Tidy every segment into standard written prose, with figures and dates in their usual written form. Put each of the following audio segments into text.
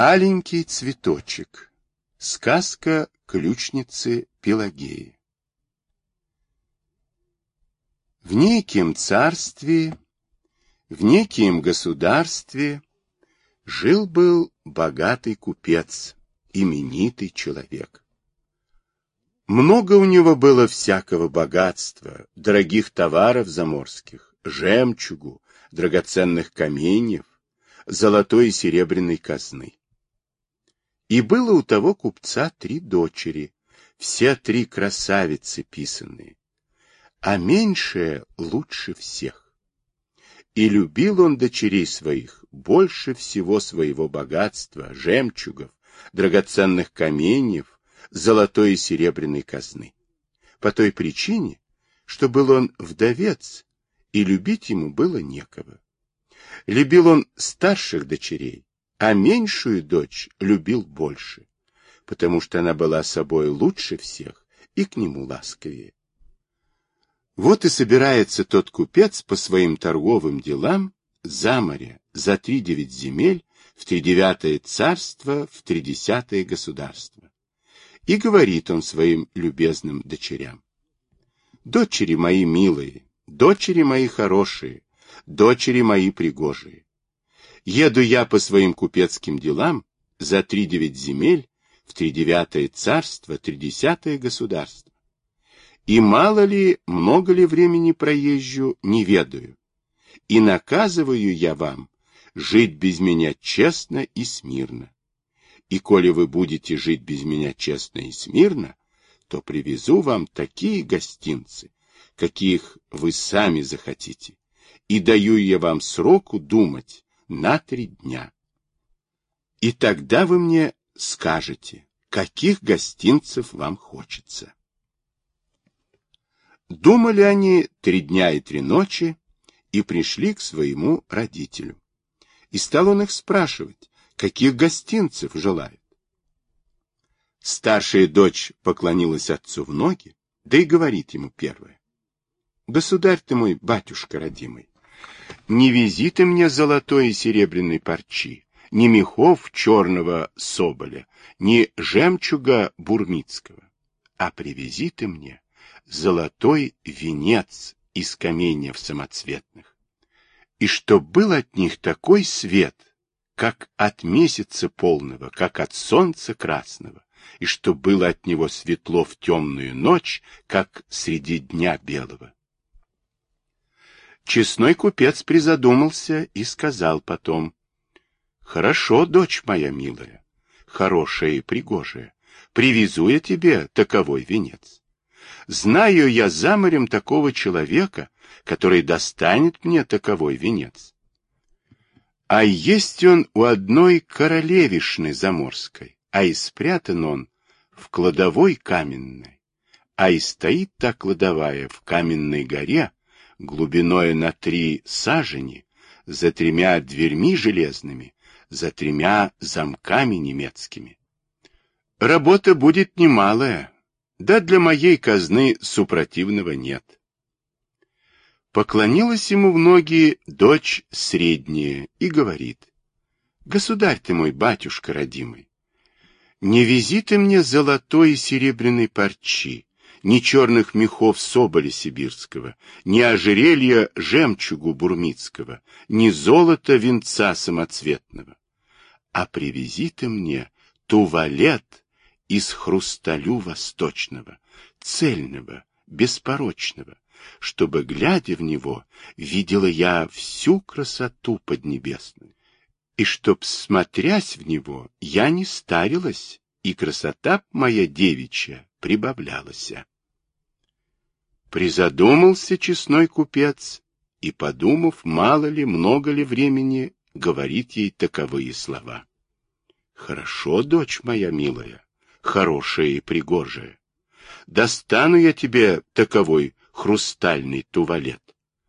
Аленький цветочек. Сказка ключницы Пелагеи. В неким царстве, в неким государстве жил-был богатый купец, именитый человек. Много у него было всякого богатства, дорогих товаров заморских, жемчугу, драгоценных каменьев, золотой и серебряной казны. И было у того купца 3 дочери, все 3 красавицы писанные, а меньшая лучше всех. И любил он дочерей своих больше всего своего богатства, жемчугов, драгоценных каменьев, золотой и серебряной казны. По той причине, что был он вдовец, и любить ему было некого. Любил он старших дочерей, а меньшую дочь любил больше, потому что она была собой лучше всех и к нему ласковее. Вот и собирается тот купец по своим торговым делам за море, за 3-9 земель, в 3-9 царство, в 3-10 государство. И говорит он своим любезным дочерям: «Дочери мои милые, дочери мои хорошие, дочери мои пригожие, еду я по своим купецким делам за 3-9 земель, в 3-9 царство, 3-10 государство. И мало ли, много ли времени проезжу, не ведаю. И наказываю я вам жить без меня честно и смирно. И коли вы будете жить без меня честно и смирно, то привезу вам такие гостинцы, каких вы сами захотите, и даю я вам сроку думать на 3 дня. И тогда вы мне скажете, каких гостинцев вам хочется». Думали они 3 дня и 3 ночи и пришли к своему родителю. И стал он их спрашивать, каких гостинцев желают. Старшая дочь поклонилась отцу в ноги, да и говорит ему первая: «Государь ты мой, батюшка родимый, не вези ты мне золотой и серебряной парчи, ни мехов черного соболя, ни жемчуга бурмицкого, а привези ты мне золотой венец из каменьев самоцветных, и чтоб был от них такой свет, как от месяца полного, как от солнца красного, и чтоб было от него светло в темную ночь, как среди дня белого». Честной купец призадумался и сказал потом: «Хорошо, дочь моя милая, хорошая и пригожая, привезу я тебе таковой венец. Знаю я за морем такого человека, который достанет мне таковой венец. А есть он у одной королевишны заморской, а и спрятан он в кладовой каменной, а и стоит та кладовая в каменной горе, глубиною на 3 сажени, за 3 дверьми железными, за 3 замками немецкими. Работа будет немалая, да для моей казны супротивного нет». Поклонилась ему в ноги дочь средняя и говорит: «Государь ты мой, батюшка родимый, не вези ты мне золотой и серебряной парчи, ни черных мехов соболя сибирского, ни ожерелья жемчугу бурмицкого, ни золота венца самоцветного, а привези ты мне туалет из хрусталю восточного, цельного, беспорочного, чтобы, глядя в него, видела я всю красоту поднебесную, и чтоб, смотрясь в него, я не старилась, и красота моя девичья прибавлялась». Призадумался честной купец и, подумав, мало ли, много ли времени, говорит ей таковые слова: «Хорошо, дочь моя милая, хорошая и пригожая, достану я тебе таковой хрустальный туалет.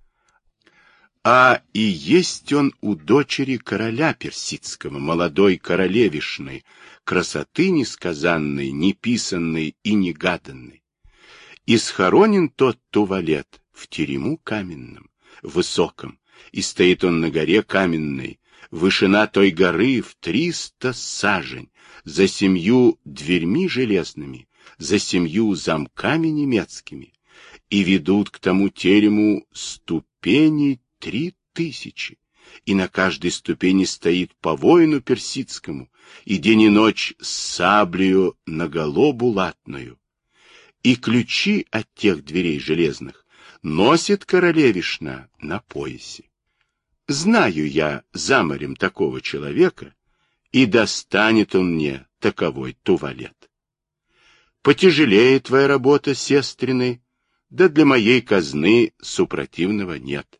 А и есть он у дочери короля персидского, молодой королевишной, красоты несказанной, неписанной и негаданной. И схоронен тот туалет в терему каменном, высоком, и стоит он на горе каменной, Вышина той горы в 300 сажень, за 7 дверьми железными, за 7 замками немецкими, и ведут к тому терему ступеней 3000, и на каждой ступени стоит по воину персидскому, и день и ночь с саблею наголо булатною. И ключи от тех дверей железных носит королевишна на поясе. Знаю я за морем такого человека, и достанет он мне таковой туалет. Потяжелее твоя работа, сестрины, да для моей казны супротивного нет.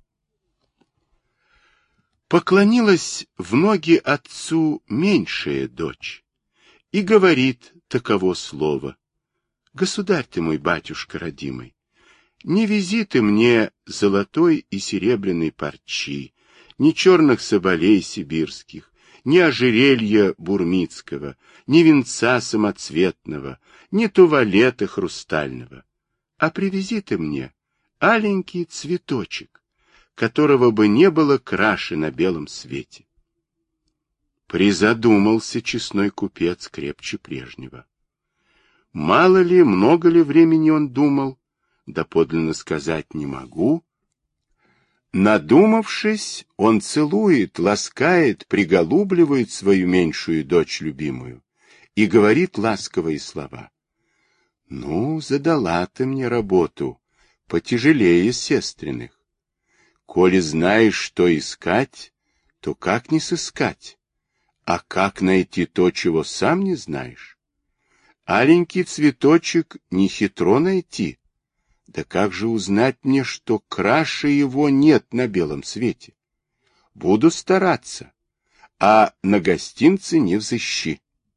Поклонилась в ноги отцу меньшая дочь и говорит таково слово: «Государь ты мой, батюшка родимый, не вези ты мне золотой и серебряной парчи, ни черных соболей сибирских, ни ожерелья бурмицкого, ни венца самоцветного, ни туалета хрустального, а привези ты мне аленький цветочек, которого бы не было краше на белом свете». Призадумался честной купец крепче прежнего. Мало ли, много ли времени он думал, да подлинно сказать не могу. Надумавшись, он целует, ласкает, приголубливает свою меньшую дочь любимую и говорит ласковые слова. «Ну, задала ты мне работу, потяжелее сестренных. Коли знаешь, что искать, то как не сыскать? А как найти то, чего сам не знаешь? Аленький цветочек не хитро найти. Да как же узнать мне, что краше его нет на белом свете? Буду стараться, а на гостинцы не взыщи».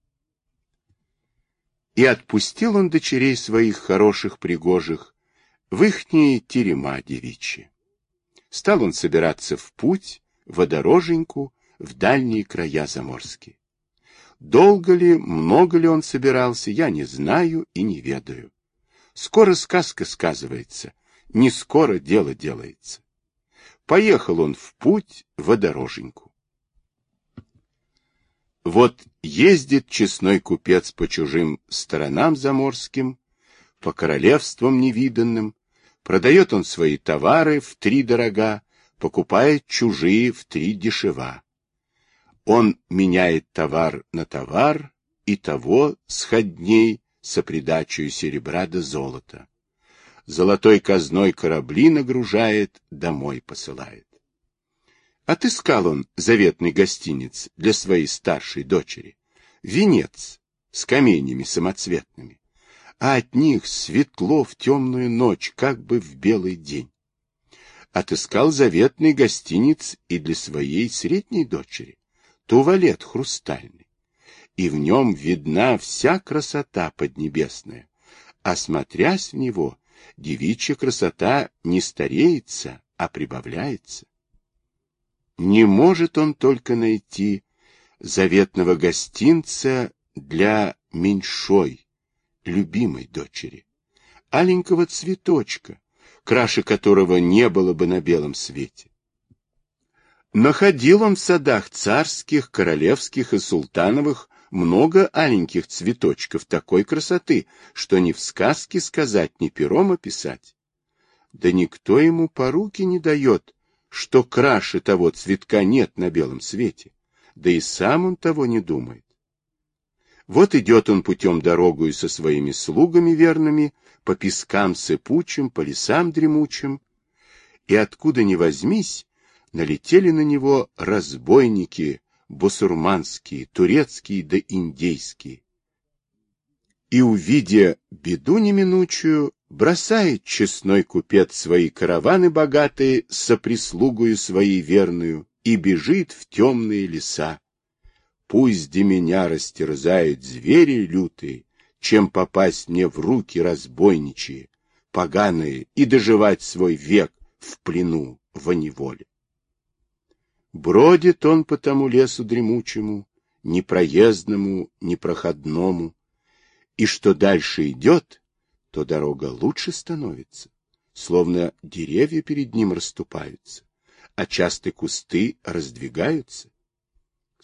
И отпустил он дочерей своих хороших пригожих в ихние терема девичьи. Стал он собираться в путь, водороженьку, в дальние края заморские. Долго ли, много ли он собирался, я не знаю и не ведаю. Скоро сказка сказывается, не скоро дело делается. Поехал он в путь водороженьку. Вот ездит честной купец по чужим сторонам заморским, по королевствам невиданным, продает он свои товары втридорога, покупает чужие втридешева. Он меняет товар на товар, и того сходней со придачей серебра да золота. Золотой казной корабли нагружает, домой посылает. Отыскал он заветный гостиниц для своей старшей дочери, венец с каменями самоцветными, а от них светло в темную ночь, как бы в белый день. Отыскал заветный гостиниц и для своей средней дочери, туалет хрустальный, и в нем видна вся красота поднебесная, а смотрясь в него, девичья красота не стареется, а прибавляется. Не может он только найти заветного гостинца для меньшой, любимой дочери, аленького цветочка, краше которого не было бы на белом свете. Находил он в садах царских, королевских и султановых много аленьких цветочков такой красоты, что ни в сказке сказать, ни пером описать. Да никто ему по руке не дает, что краше того цветка нет на белом свете, да и сам он того не думает. Вот идет он путем дорогою со своими слугами верными, по пескам сыпучим, по лесам дремучим, и откуда ни возьмись, налетели на него разбойники бусурманские, турецкие да индейские. И, увидя беду неминучую, бросает честной купец свои караваны богатые со прислугою своей верную и бежит в темные леса. Пусть де меня растерзают звери лютые, чем попасть мне в руки разбойничьи, поганые, и доживать свой век в плену во неволе. Бродит он по тому лесу дремучему, непроездному, непроходному, и что дальше идет, то дорога лучше становится, словно деревья перед ним расступаются, а часто кусты раздвигаются.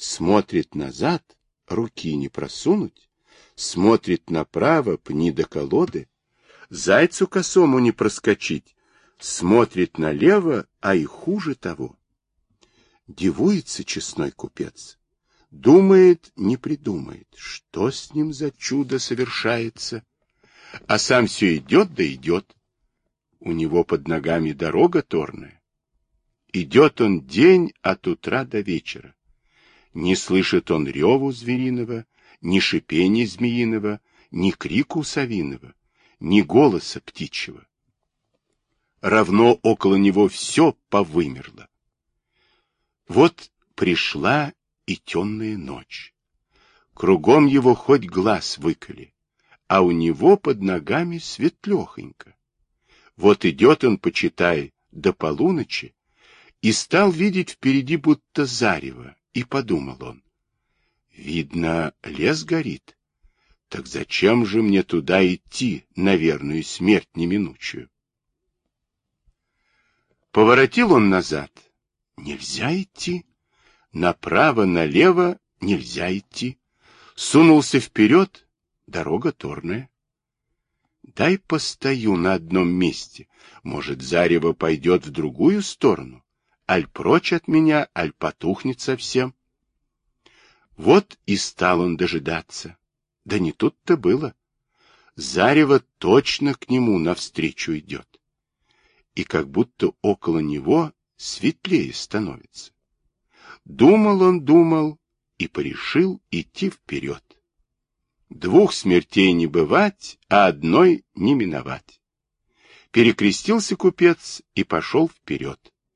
Смотрит назад, руки не просунуть, смотрит направо, пни до колоды, зайцу косому не проскочить, смотрит налево, а и хуже того. Дивуется честной купец, думает, не придумает, что с ним за чудо совершается, а сам все идет да идет. У него под ногами дорога торная. Идет он день от утра до вечера. Не слышит он реву звериного, ни шипения змеиного, ни крику совиного, ни голоса птичьего. Равно около него все повымерло. Вот пришла и темная ночь. Кругом его хоть глаз выколи, а у него под ногами светлехонько. Вот идет он, почитай, до полуночи, и стал видеть впереди будто зарево, и подумал он: видно, лес горит, так зачем же мне туда идти на верную смерть неминучую? Поворотил он назад. Нельзя идти. Направо, налево нельзя идти. Сунулся вперед, дорога торная. Дай постою на одном месте, может, зарево пойдет в другую сторону, аль прочь от меня, аль потухнет совсем. Вот и стал он дожидаться. Да не тут-то было. Зарево точно к нему навстречу идет. И как будто около него светлее становится. Думал он, думал, и порешил идти вперед. Двух смертей не бывать, а одной не миновать. Перекрестился купец и пошел вперед.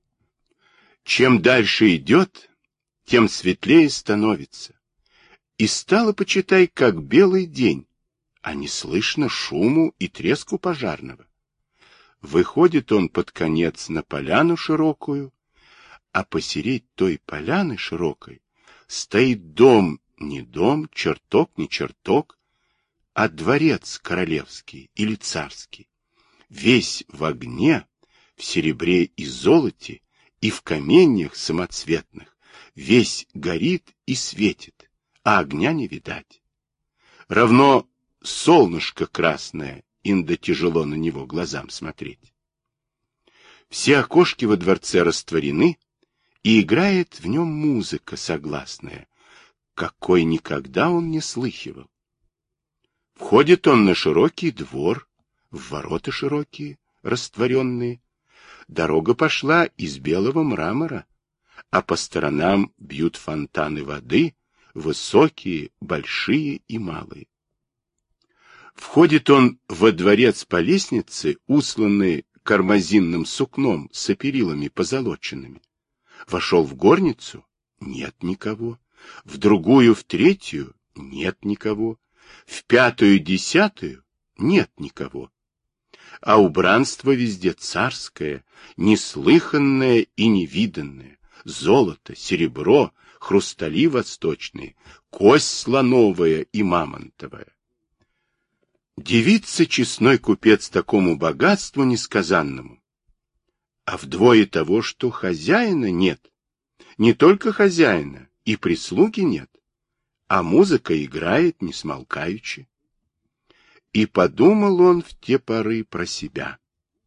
Чем дальше идет, тем светлее становится. И стало, почитай, как белый день, а не слышно шуму и треску пожарного. Выходит он под конец на поляну широкую, а посередь той поляны широкой стоит дом, не дом, чертог, не чертог, а дворец королевский или царский, весь в огне, в серебре и золоте, и в каменьях самоцветных, весь горит и светит, а огня не видать. Равно солнышко красное, инда тяжело на него глазам смотреть. Все окошки во дворце растворены, и играет в нем музыка согласная, какой никогда он не слыхивал. Входит он на широкий двор, в ворота широкие, растворенные. Дорога пошла из белого мрамора, а по сторонам бьют фонтаны воды, высокие, большие и малые. Входит он во дворец по лестнице, усланной кармазинным сукном с оперилами позолоченными. Вошел в горницу — нет никого. В другую, в третью — нет никого. В пятую, десятую — нет никого. А убранство везде царское, неслыханное и невиданное. Золото, серебро, хрустали восточные, кость слоновая и мамонтовая. Дивится честной купец такому богатству несказанному. А вдвое того, что хозяина нет. Не только хозяина, и прислуги нет, а музыка играет не смолкаючи. И подумал он в те поры про себя.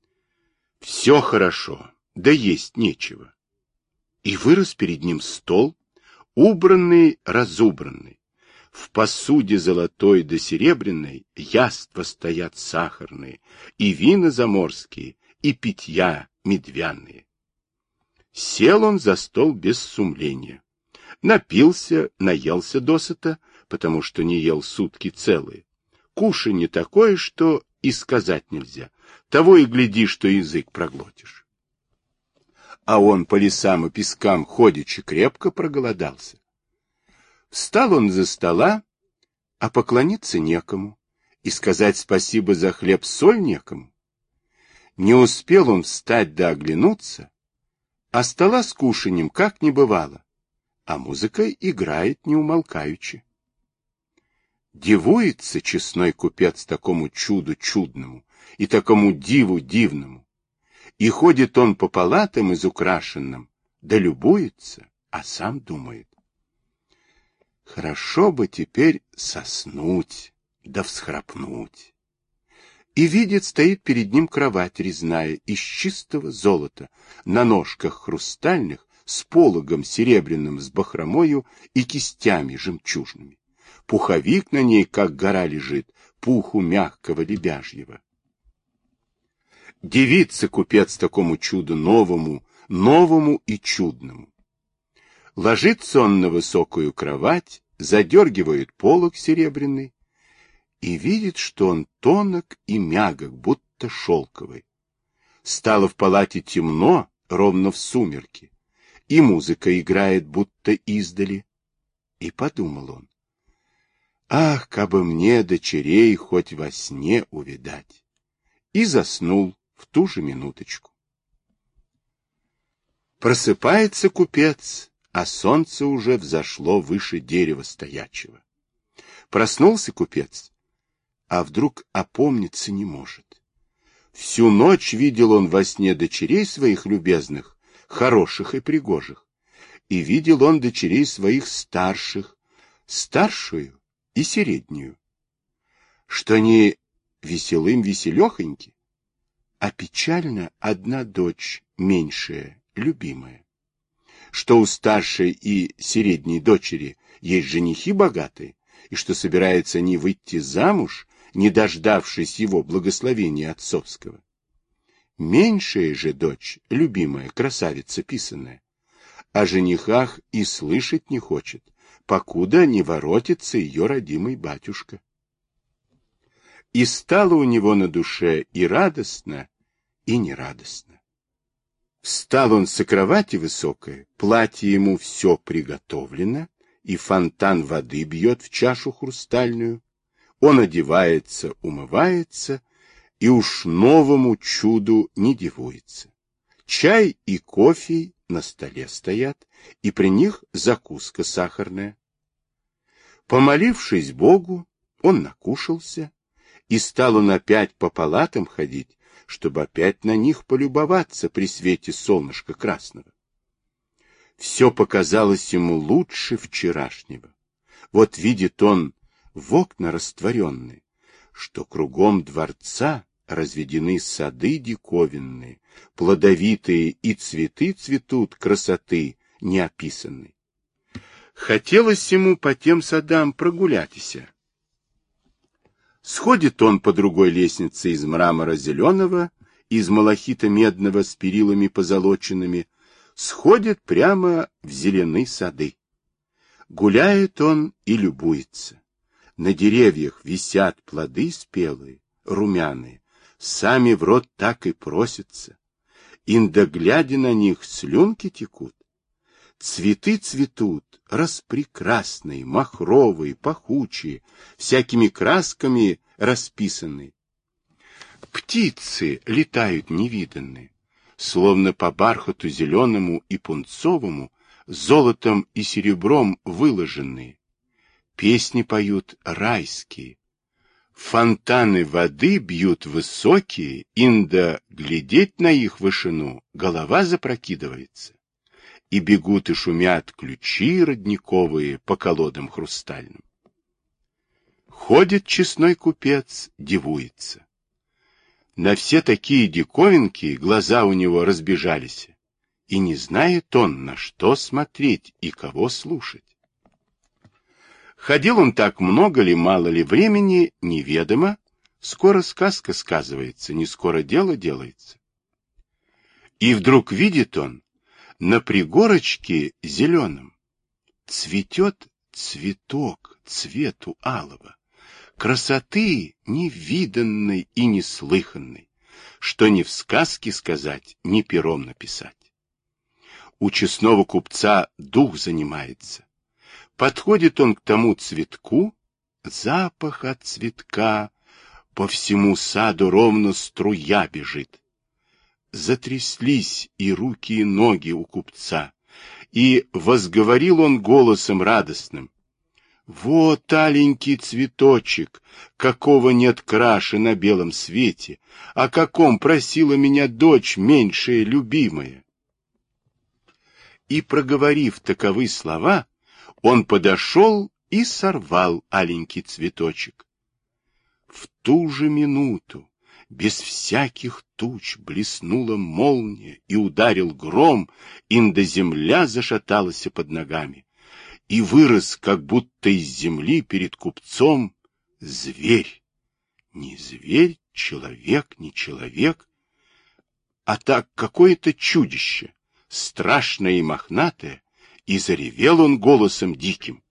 Все хорошо, да есть нечего. И вырос перед ним стол, убранный, разубранный. В посуде золотой да серебряной яства стоят сахарные, и вина заморские, и питья медвяные. Сел он за стол без сумления. Напился, наелся досыта, потому что не ел сутки целые. Кушанье такое, что и сказать нельзя. Того и гляди, что язык проглотишь. А он по лесам и пескам ходячи крепко проголодался. Встал он за стола, а поклониться некому, и сказать спасибо за хлеб-соль некому. Не успел он встать да оглянуться, а стола с кушаньем как не бывало, а музыка играет неумолкаючи. Дивуется честной купец такому чуду чудному и такому диву дивному. И ходит он по палатам изукрашенным, да любуется, а сам думает. Хорошо бы теперь соснуть, да всхрапнуть. И видит, стоит перед ним кровать резная из чистого золота, на ножках хрустальных, с пологом серебряным, с бахромою и кистями жемчужными. Пуховик на ней, как гора, лежит, пуху мягкого лебяжьего. Дивится купец такому чуду новому, новому и чудному. Ложится он на высокую кровать, задергивает полог серебряный, и видит, что он тонок и мягок, будто шелковый. Стало в палате темно, ровно в сумерки, и музыка играет, будто издали. И подумал он: ах, кабы мне дочерей хоть во сне увидать! И заснул в ту же минуточку. Просыпается купец, а солнце уже взошло выше дерева стоячего. Проснулся купец, а вдруг опомниться не может. Всю ночь видел он во сне дочерей своих любезных, хороших и пригожих, и видел он дочерей своих старших, старшую и среднюю, что они веселым-веселехоньки, а печально одна дочь, меньшая, любимая, что у старшей и средней дочери есть женихи богатые, и что собираются они выйти замуж, не дождавшись его благословения отцовского. Меньшая же дочь, любимая, красавица писаная, о женихах и слышать не хочет, покуда не воротится ее родимый батюшка. И стало у него на душе и радостно, и нерадостно. Встал он с кровати высокой, платье ему все приготовлено, и фонтан воды бьет в чашу хрустальную. Он одевается, умывается, и уж новому чуду не дивуется. Чай и кофе на столе стоят, и при них закуска сахарная. Помолившись Богу, он накушался, и стал он опять по палатам ходить, чтобы опять на них полюбоваться при свете солнышка красного. Все показалось ему лучше вчерашнего. Вот видит он в окна растворенные, что кругом дворца разведены сады диковинные, плодовитые, и цветы цветут красоты неописанной. Хотелось ему по тем садам прогуляться. Сходит он по другой лестнице из мрамора зеленого, из малахита медного с перилами позолоченными, сходит прямо в зеленые сады. Гуляет он и любуется. На деревьях висят плоды спелые, румяные, сами в рот так и просятся. Инда, глядя на них, слюнки текут. Цветы цветут, распрекрасные, махровые, пахучие, всякими красками расписанные. Птицы летают невиданные, словно по бархату зеленому и пунцовому, золотом и серебром выложенные. Песни поют райские. Фонтаны воды бьют высокие, инда глядеть на их вышину голова запрокидывается. И бегут и шумят ключи родниковые по колодам хрустальным. Ходит честной купец, дивуется. На все такие диковинки глаза у него разбежались, и не знает он, на что смотреть и кого слушать. Ходил он так много ли, мало ли времени, неведомо, скоро сказка сказывается, не скоро дело делается. И вдруг видит он, на пригорочке зеленом цветет цветок цвету алого, красоты невиданной и неслыханной, что ни в сказке сказать, ни пером написать. У честного купца дух занимается. Подходит он к тому цветку, запах от цветка, по всему саду ровно струя бежит. Затряслись и руки, и ноги у купца, и возговорил он голосом радостным: «Вот аленький цветочек, какого нет краше на белом свете, о каком просила меня дочь меньшая любимая». И, проговорив таковы слова, он подошел и сорвал аленький цветочек. В ту же минуту, без всяких туч, блеснула молния, и ударил гром, инда земля зашаталась под ногами, и вырос, как будто из земли перед купцом, зверь. Не зверь, человек, не человек, а так какое-то чудище, страшное и мохнатое, и заревел он голосом диким.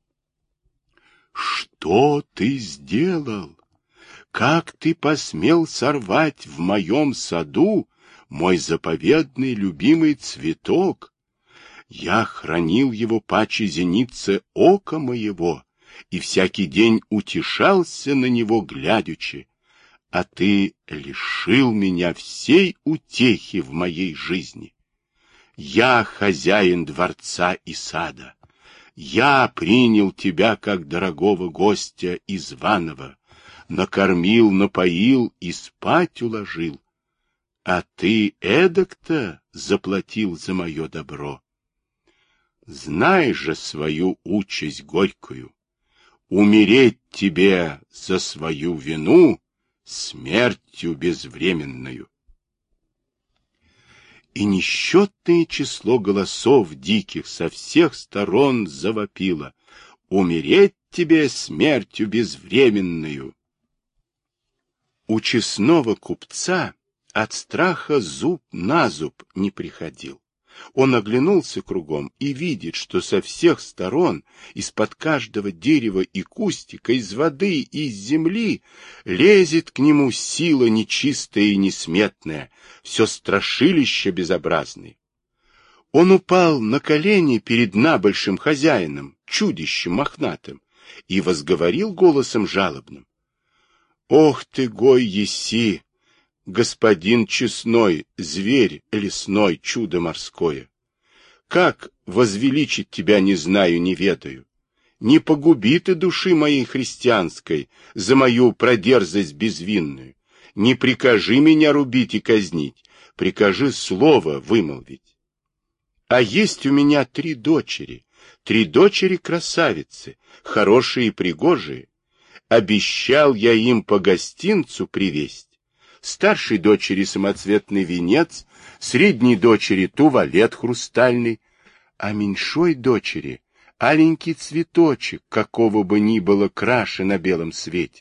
«Что ты сделал? Как ты посмел сорвать в моем саду мой заповедный любимый цветок? Я хранил его паче зеницы ока моего, и всякий день утешался на него глядячи, а ты лишил меня всей утехи в моей жизни. Я хозяин дворца и сада. Я принял тебя как дорогого гостя и званого, накормил, напоил и спать уложил. А ты эдак-то заплатил за мое добро. Знай же свою участь горькую. Умереть тебе за свою вину смертью безвременную. И несчетное число голосов диких со всех сторон завопило: умереть тебе смертью безвременную. У честного купца от страха зуб на зуб не приходил. Он оглянулся кругом и видит, что со всех сторон, из-под каждого дерева и кустика, из воды и из земли, лезет к нему сила нечистая и несметная, все страшилище безобразное. Он упал на колени перед набольшим хозяином, чудищем мохнатым, и возговорил голосом жалобным: «Ох ты, гой еси, господин честной, зверь лесной, чудо морское! Как возвеличить тебя не знаю, не ведаю. Не погуби ты души моей христианской за мою продерзость безвинную. Не прикажи меня рубить и казнить, прикажи слово вымолвить. А есть у меня 3 дочери красавицы, хорошие и пригожие. Обещал я им по гостинцу привезть. Старшей дочери самоцветный венец, средней дочери туалет хрустальный, а меньшой дочери аленький цветочек, какого бы ни было краше на белом свете.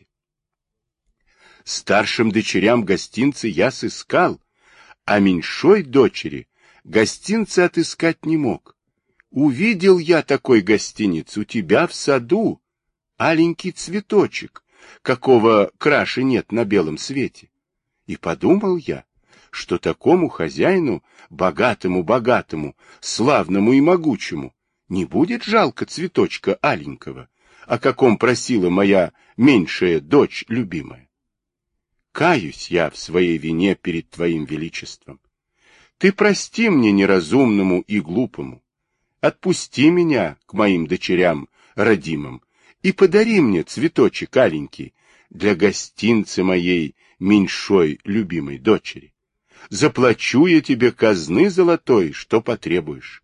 Старшим дочерям гостинцы я сыскал, а меньшой дочери гостинцы отыскать не мог. Увидел я такой гостиниц у тебя в саду, аленький цветочек, какого краше нет на белом свете. И подумал я, что такому хозяину, богатому, славному и могучему, не будет жалко цветочка аленького, о каком просила моя меньшая дочь любимая. Каюсь я в своей вине перед твоим величеством. Ты прости мне неразумному и глупому, отпусти меня к моим дочерям родимым и подари мне цветочек аленький для гостинцы моей меньшой любимой дочери. Заплачу я тебе казны золотой, что потребуешь.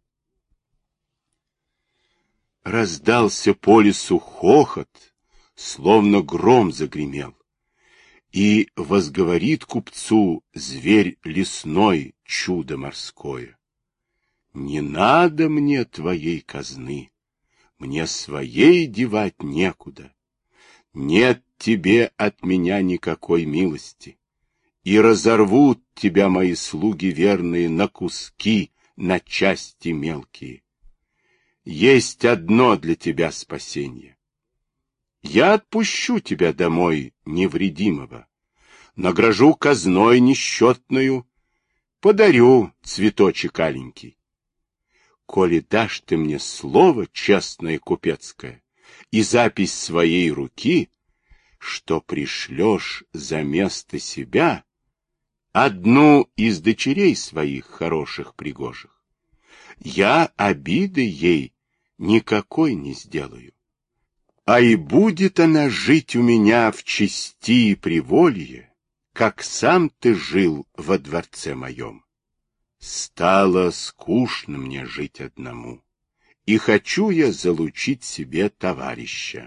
Раздался по лесу хохот, словно гром загремел, и возговорит купцу зверь лесной, чудо морское: не надо мне твоей казны, мне своей девать некуда. Нет тебе от меня никакой милости, и разорвут тебя мои слуги верные на куски, на части мелкие. Есть одно для тебя спасение. Я отпущу тебя домой невредимого, награжу казной несчетную, подарю цветочек аленький. Коли дашь ты мне слово честное купецкое и запись своей руки, что пришлешь за место себя одну из дочерей своих хороших пригожих, я обиды ей никакой не сделаю. А и будет она жить у меня в чести и приволье, как сам ты жил во дворце моем. Стало скучно мне жить одному, и хочу я залучить себе товарища.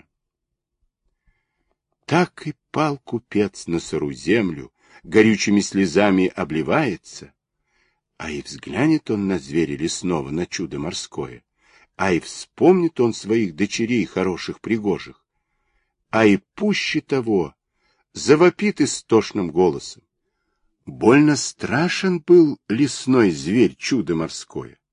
Так и пал купец на сыру землю, горючими слезами обливается, а и взглянет он на зверя лесного, на чудо морское, а и вспомнит он своих дочерей хороших пригожих, а и пуще того завопит истошным голосом. Больно страшен был лесной зверь, чудо морское.